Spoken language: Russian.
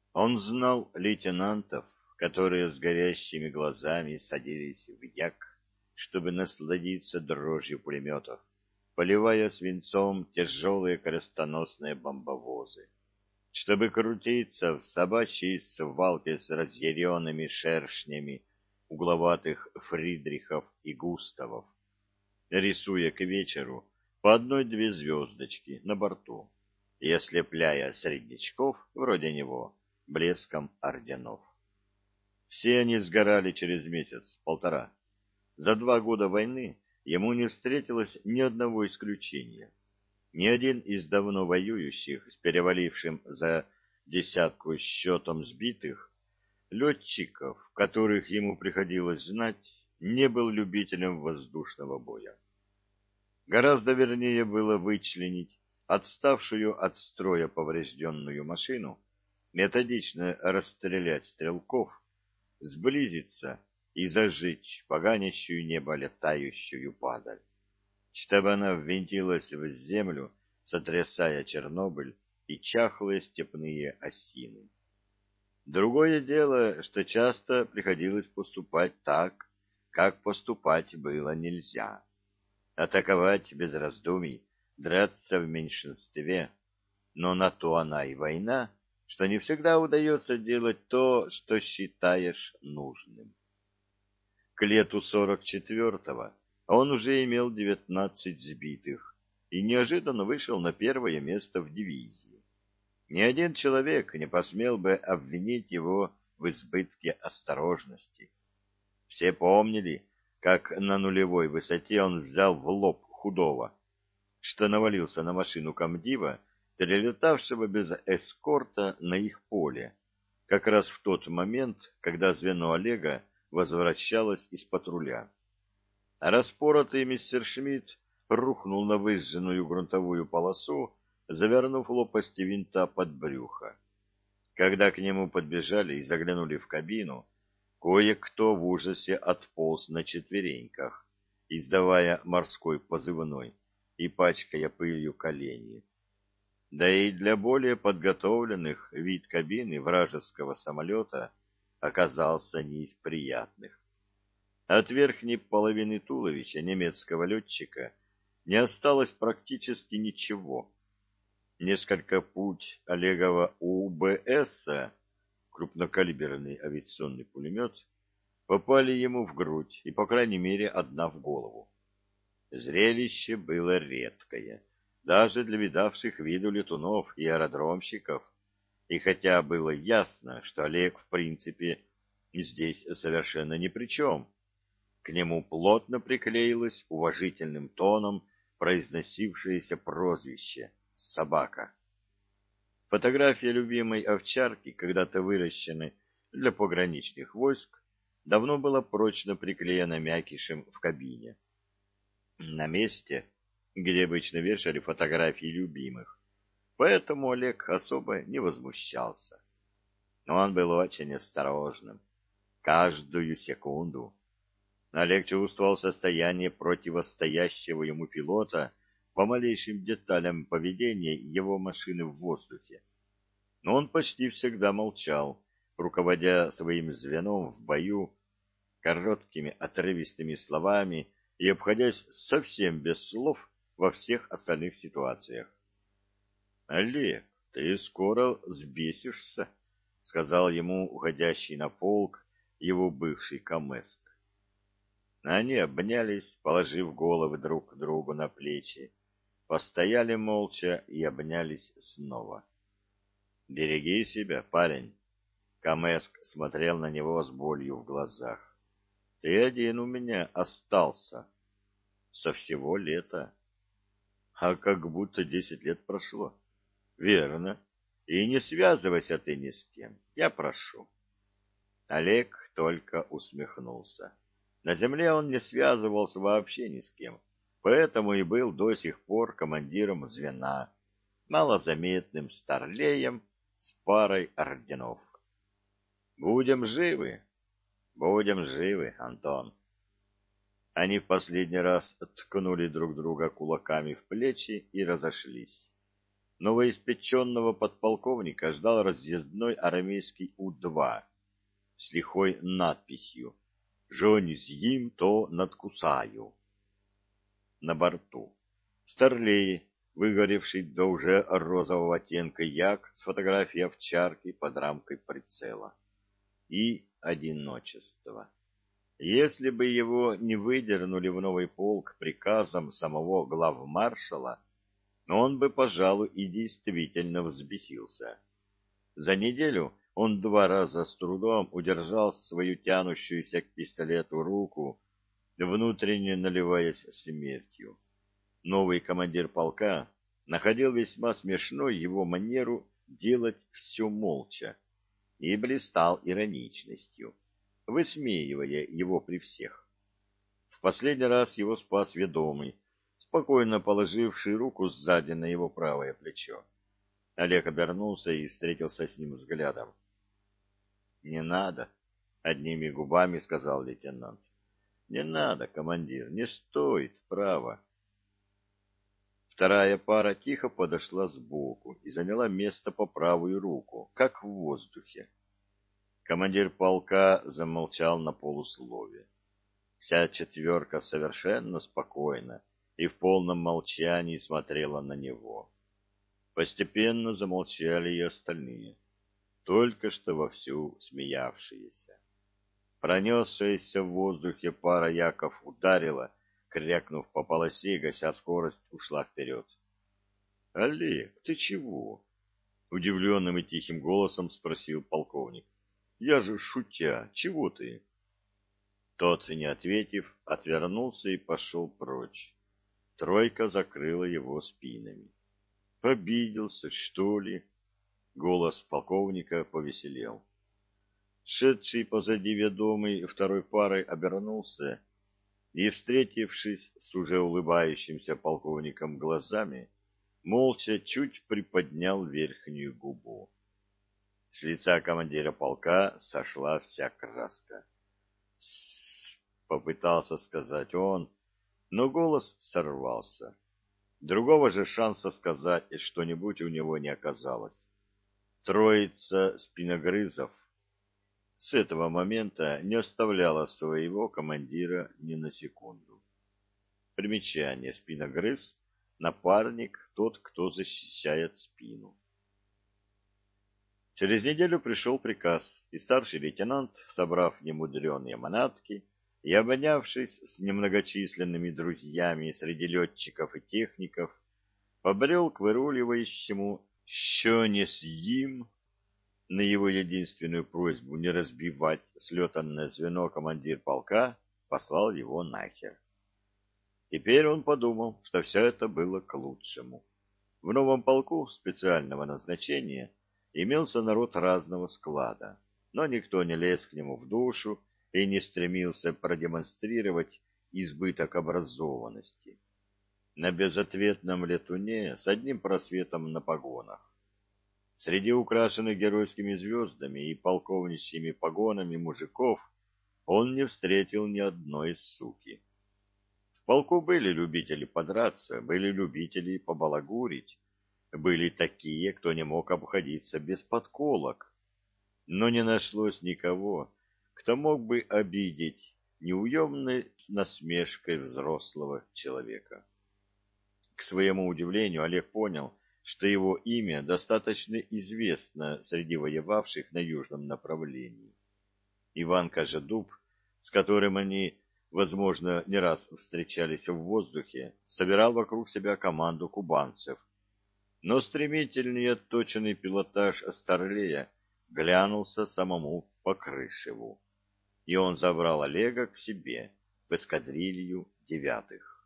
Он знал лейтенантов, которые с горящими глазами садились в як, чтобы насладиться дрожью пулеметов, поливая свинцом тяжелые крестоносные бомбовозы, чтобы крутиться в собачьей свалке с разъяренными шершнями угловатых Фридрихов и Густавов, рисуя к вечеру по одной-две звездочки на борту и ослепляя среднячков вроде него блеском орденов. Все они сгорали через месяц-полтора. За 2 года войны ему не встретилось ни одного исключения. Ни один из давно воюющих с перевалившим за десятку счетом сбитых летчиков, которых ему приходилось знать, не был любителем воздушного боя. Гораздо вернее было вычленить отставшую от строя поврежденную машину, методично расстрелять стрелков, сблизиться и зажечь поганящую небо летающую падаль, чтобы она ввинтилась в землю, сотрясая Чернобыль и чахлые степные осины. Другое дело, что часто приходилось поступать так, как поступать было нельзя. Атаковать без раздумий, драться в меньшинстве, но на то она и война, что не всегда удается делать то, что считаешь нужным. К лету 44-го он уже имел 19 сбитых и неожиданно вышел на первое место в дивизии. Ни один человек не посмел бы обвинить его в избытке осторожности. Все помнили, как на нулевой высоте он взял в лоб худого, что навалился на машину комдива, перелетавшего без эскорта на их поле, как раз в тот момент, когда звено Олега возвращалось из патруля. А распоротый мистер Шмидт рухнул на выжженную грунтовую полосу, завернув лопасти винта под брюхо. Когда к нему подбежали и заглянули в кабину, кое-кто в ужасе отполз на четвереньках, издавая морской позывной и пачкая пылью колени. Да и для более подготовленных вид кабины вражеского самолета оказался не из приятных. От верхней половины туловища немецкого летчика не осталось практически ничего. Несколько пуль Олегова УБСа, крупнокалиберный авиационный пулемет, попали ему в грудь и, по крайней мере, одна в голову. Зрелище было редкое, даже для видавших виду летунов и аэродромщиков, и хотя было ясно, что Олег, в принципе, здесь совершенно ни при чем, к нему плотно приклеилось уважительным тоном произносившееся прозвище «собака». Фотография любимой овчарки, когда-то выращенной для пограничных войск, давно была прочно приклеена мякишем в кабине. На месте, где обычно вешали фотографии любимых, поэтому Олег особо не возмущался. Но он был очень осторожным. Каждую секунду Олег чувствовал состояние противостоящего ему пилота по малейшим деталям поведения его машины в воздухе. Но он почти всегда молчал, руководя своим звеном в бою короткими отрывистыми словами и обходясь совсем без слов во всех остальных ситуациях. — Олег, ты скоро взбесишься, — сказал ему уходящий на полк его бывший камэск. Они обнялись, положив головы друг к другу на плечи, постояли молча и обнялись снова. — Береги себя, парень. Камэск смотрел на него с болью в глазах. — Ты один у меня остался. Со всего лета. А как будто 10 лет прошло. Верно. И не связывайся ты ни с кем. Я прошу. Олег только усмехнулся. На земле он не связывался вообще ни с кем, поэтому и был до сих пор командиром звена, малозаметным старлеем с парой орденов. Будем живы, Антон. Они в последний раз ткнули друг друга кулаками в плечи и разошлись. новоиспеченного подполковника ждал разъездной армейский У-2 с лихой надписью «Жонь з'їм, то надкусаю» на борту. Старлей, выгоревший до уже розового оттенка як с фотографией овчарки под рамкой прицела. И одиночество. Если бы его не выдернули в новый полк приказом самого главмаршала, он бы, пожалуй, и действительно взбесился. За неделю он 2 раза с трудом удержал свою тянущуюся к пистолету руку, внутренне наливаясь смертью. Новый командир полка находил весьма смешной его манеру делать все молча и блистал ироничностью, высмеивая его при всех. В последний раз его спас ведомый, спокойно положивший руку сзади на его правое плечо. Олег обернулся и встретился с ним взглядом. — Не надо, — одними губами сказал лейтенант. — Не надо, командир, не стоит, право. Вторая пара тихо подошла сбоку и заняла место по правую руку, как в воздухе. Командир полка замолчал на полуслове. Вся четверка совершенно спокойно и в полном молчании смотрела на него. Постепенно замолчали и остальные, только что вовсю смеявшиеся. Пронесшаяся в воздухе пара яков ударила, крякнув по полосе, гася скорость, ушла вперед. — Олег, ты чего? — удивленным и тихим голосом спросил полковник. — Я же шутя, чего ты? Тот, не ответив, отвернулся и пошел прочь. Тройка закрыла его спинами. — Обиделся, что ли? Голос полковника повеселел. Шедший позади ведомый второй парой обернулся и, встретившись с уже улыбающимся полковником глазами, молча чуть приподнял верхнюю губу. С лица командира полка сошла вся краска. «С-с-с», попытался сказать он, но голос сорвался. Другого же шанса сказать что-нибудь у него не оказалось. Троица спиногрызов с этого момента не оставляла своего командира ни на секунду. Примечание: спиногрыз — напарник, тот, кто защищает спину. Через неделю пришел приказ, и старший лейтенант, собрав немудреные манатки и обнявшись с немногочисленными друзьями среди летчиков и техников, побрел к выруливающему «Що не съїм?» На его единственную просьбу не разбивать слетанное звено командир полка послал его нахер. Теперь он подумал, что все это было к лучшему. В новом полку специального назначения имелся народ разного склада, но никто не лез к нему в душу и не стремился продемонстрировать избыток образованности. На безответном летуне с одним просветом на погонах. Среди украшенных геройскими звездами и полковничьими погонами мужиков он не встретил ни одной суки. В полку были любители подраться, были любители побалагурить, были такие, кто не мог обходиться без подколок, но не нашлось никого, кто мог бы обидеть неуемной насмешкой взрослого человека. К своему удивлению, Олег понял, что его имя достаточно известно среди воевавших на южном направлении. Иван Кожедуб, с которым они, возможно, не раз встречались в воздухе, собирал вокруг себя команду кубанцев. Но стремительный и отточенный пилотаж Старлея глянулся самому Покрышеву, и он забрал Олега к себе в эскадрилью 9-х.